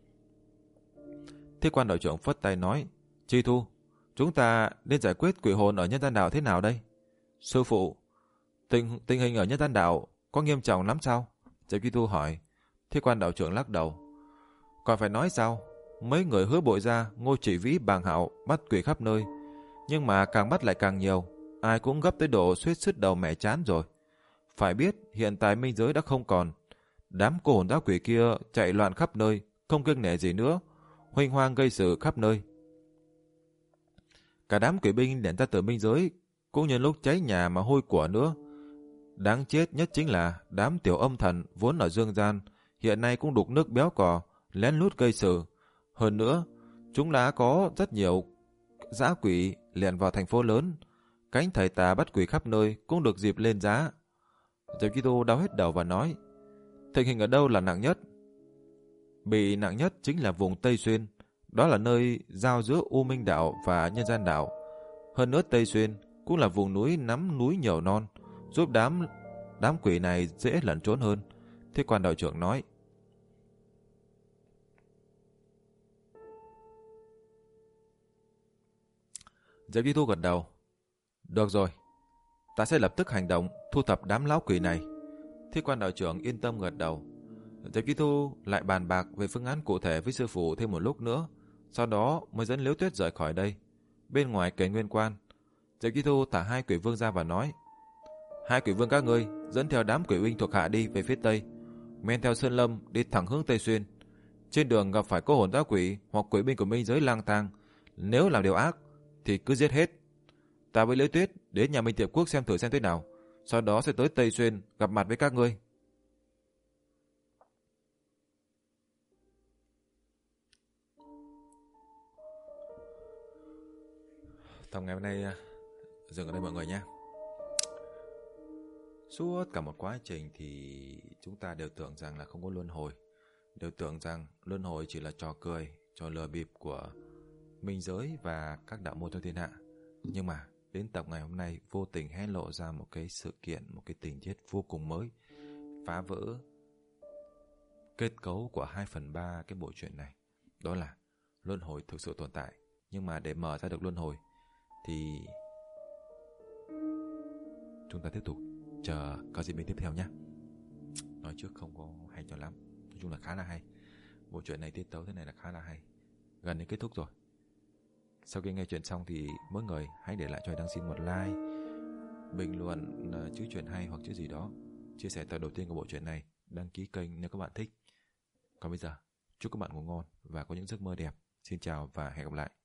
Thế Quan đạo trưởng phất tay nói, Chi Thu, chúng ta nên giải quyết quỷ hồn ở nhân gian đạo thế nào đây? Sư phụ, tình, tình hình ở nhân gian đạo có nghiêm trọng lắm sao? Diệp Kỳ Thu hỏi. Thế Quan đạo trưởng lắc đầu. Còn phải nói sao? Mấy người hứa bội ra, Ngô Chỉ Vĩ, Bàng Hạo bắt quỷ khắp nơi, nhưng mà càng bắt lại càng nhiều. Ai cũng gấp tới độ suýt sứt đầu mẻ chán rồi. Phải biết hiện tại minh giới đã không còn. Đám cô hồn dã quỷ kia chạy loạn khắp nơi, không kiêng nể gì nữa, huênh hoang gây sự khắp nơi. Cả đám quỷ binh lẻn ra từ minh giới cũng nhân lúc cháy nhà mà hôi của nữa. Đáng chết nhất chính là đám tiểu âm thần vốn ở dương gian hiện nay cũng đục nước béo cò, lén lút gây sự. Hơn nữa, chúng đã có rất nhiều dã quỷ lẻn vào thành phố lớn. Cánh thầy tà bắt quỷ khắp nơi cũng được dịp lên giá. Diệp Kỳ Thu đau hết đầu và nói, tình hình ở đâu là nặng nhất? Bị nặng nhất chính là vùng Tây Xuyên. Đó là nơi giao giữa U Minh Đạo và Nhân Gian Đạo. Hơn nữa Tây Xuyên cũng là vùng núi nắm núi nhiều non, giúp đám đám quỷ này dễ lẩn trốn hơn. Thế Quan đạo trưởng nói. Diệp Kỳ Thu gật đầu. Được rồi, ta sẽ lập tức hành động thu thập đám lão quỷ này. Thế Quan đạo trưởng yên tâm gật đầu. Diệp Kỳ Thu lại bàn bạc về phương án cụ thể với sư phụ thêm một lúc nữa, sau đó mới dẫn Liễu Tuyết rời khỏi đây. Bên ngoài Kền Nguyên Quan, Diệp Kỳ Thu thả hai quỷ vương ra và nói, hai quỷ vương các ngươi dẫn theo đám quỷ binh thuộc hạ đi về phía tây, men theo sơn lâm đi thẳng hướng Tây Xuyên. Trên đường gặp phải cô hồn dã quỷ hoặc quỷ binh của minh giới lang thang, nếu làm điều ác thì cứ giết hết. Ta với Liễu Tuyết đến nhà Minh Tiệm Quốc xem thử xem thế nào, sau đó sẽ tới Tây Xuyên gặp mặt với các ngươi. Tập ngày hôm nay dừng ở đây mọi người nhé. Suốt cả một quá trình thì chúng ta đều tưởng rằng là không có luân hồi, đều tưởng rằng luân hồi chỉ là trò cười, trò lừa bịp của minh giới và các đạo môn trong thiên hạ. Nhưng mà đến tập ngày hôm nay vô tình hé lộ ra một cái sự kiện, một cái tình tiết vô cùng mới, phá vỡ kết cấu của hai phần ba cái bộ truyện này. Đó là luân hồi thực sự tồn tại. Nhưng mà để mở ra được luân hồi thì chúng ta tiếp tục chờ có diễn biến tiếp theo nhé. Nói trước không có hay cho lắm, nói chung là khá là hay. Bộ truyện này tiết tấu thế này là khá là hay. Gần đến kết thúc rồi. Sau khi nghe chuyện xong thì mỗi người hãy để lại cho Đăng Xin một like, bình luận chữ chuyện hay hoặc chữ gì đó, chia sẻ tập đầu tiên của bộ truyện này, đăng ký kênh nếu các bạn thích. Còn bây giờ, chúc các bạn ngủ ngon và có những giấc mơ đẹp. Xin chào và hẹn gặp lại.